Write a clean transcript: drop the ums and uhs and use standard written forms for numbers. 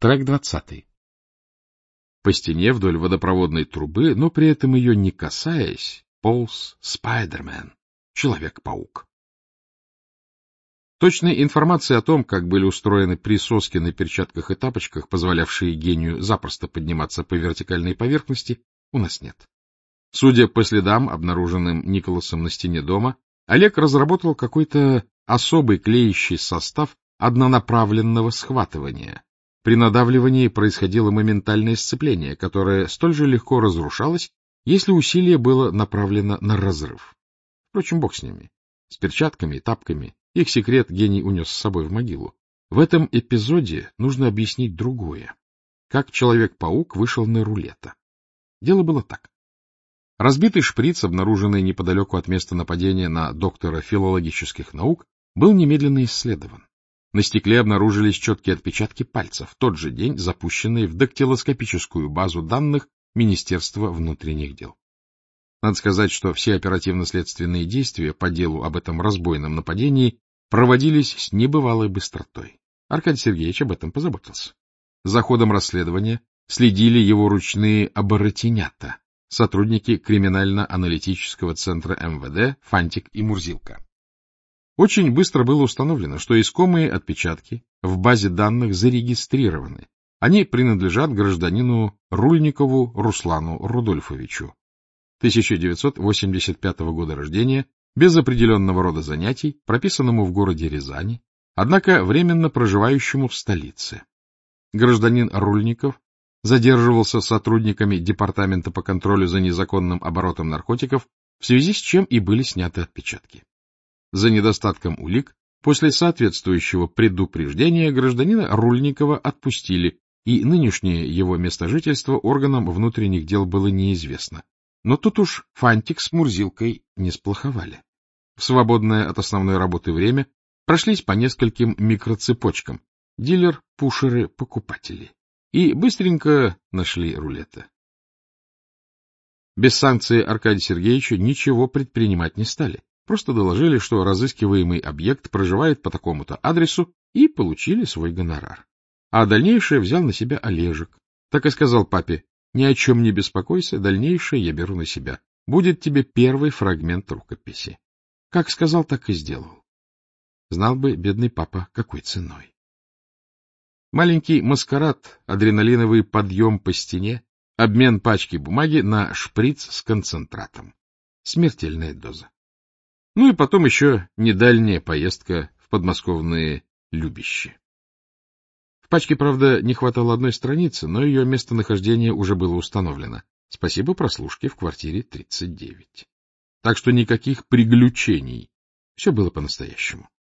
Трек 20. По стене вдоль водопроводной трубы, но при этом ее не касаясь, полз Спайдермен, Человек-паук. Точной информации о том, как были устроены присоски на перчатках и тапочках, позволявшие гению запросто подниматься по вертикальной поверхности, у нас нет. Судя по следам, обнаруженным Николасом на стене дома, Олег разработал какой-то особый клеящий состав однонаправленного схватывания. При надавливании происходило моментальное сцепление, которое столь же легко разрушалось, если усилие было направлено на разрыв. Впрочем, бог с ними. С перчатками и тапками их секрет гений унес с собой в могилу. В этом эпизоде нужно объяснить другое. Как Человек-паук вышел на рулета. Дело было так. Разбитый шприц, обнаруженный неподалеку от места нападения на доктора филологических наук, был немедленно исследован. На стекле обнаружились четкие отпечатки пальцев, в тот же день запущенные в дактилоскопическую базу данных Министерства внутренних дел. Надо сказать, что все оперативно-следственные действия по делу об этом разбойном нападении проводились с небывалой быстротой. Аркадий Сергеевич об этом позаботился. За ходом расследования следили его ручные оборотенята, сотрудники криминально-аналитического центра МВД Фантик и Мурзилка. Очень быстро было установлено, что искомые отпечатки в базе данных зарегистрированы. Они принадлежат гражданину Рульникову Руслану Рудольфовичу, 1985 года рождения, без определенного рода занятий, прописанному в городе Рязани, однако временно проживающему в столице. Гражданин Рульников задерживался сотрудниками Департамента по контролю за незаконным оборотом наркотиков, в связи с чем и были сняты отпечатки. За недостатком улик, после соответствующего предупреждения, гражданина Рульникова отпустили, и нынешнее его место жительства органам внутренних дел было неизвестно. Но тут уж Фантик с Мурзилкой не сплоховали. В свободное от основной работы время прошлись по нескольким микроцепочкам — дилер, пушеры, покупатели — и быстренько нашли рулета. Без санкции Аркадия Сергеевича ничего предпринимать не стали. Просто доложили, что разыскиваемый объект проживает по такому-то адресу, и получили свой гонорар. А дальнейшее взял на себя Олежек. Так и сказал папе: ни о чем не беспокойся, дальнейшее я беру на себя. Будет тебе первый фрагмент рукописи. Как сказал, так и сделал. Знал бы бедный папа, какой ценой. Маленький маскарад, адреналиновый подъем по стене, обмен пачки бумаги на шприц с концентратом. Смертельная доза. Ну и потом еще недальняя поездка в подмосковные Любищи. В пачке, правда, не хватало одной страницы, но ее местонахождение уже было установлено. Спасибо прослушке в квартире 39. Так что никаких приключений. Все было по-настоящему.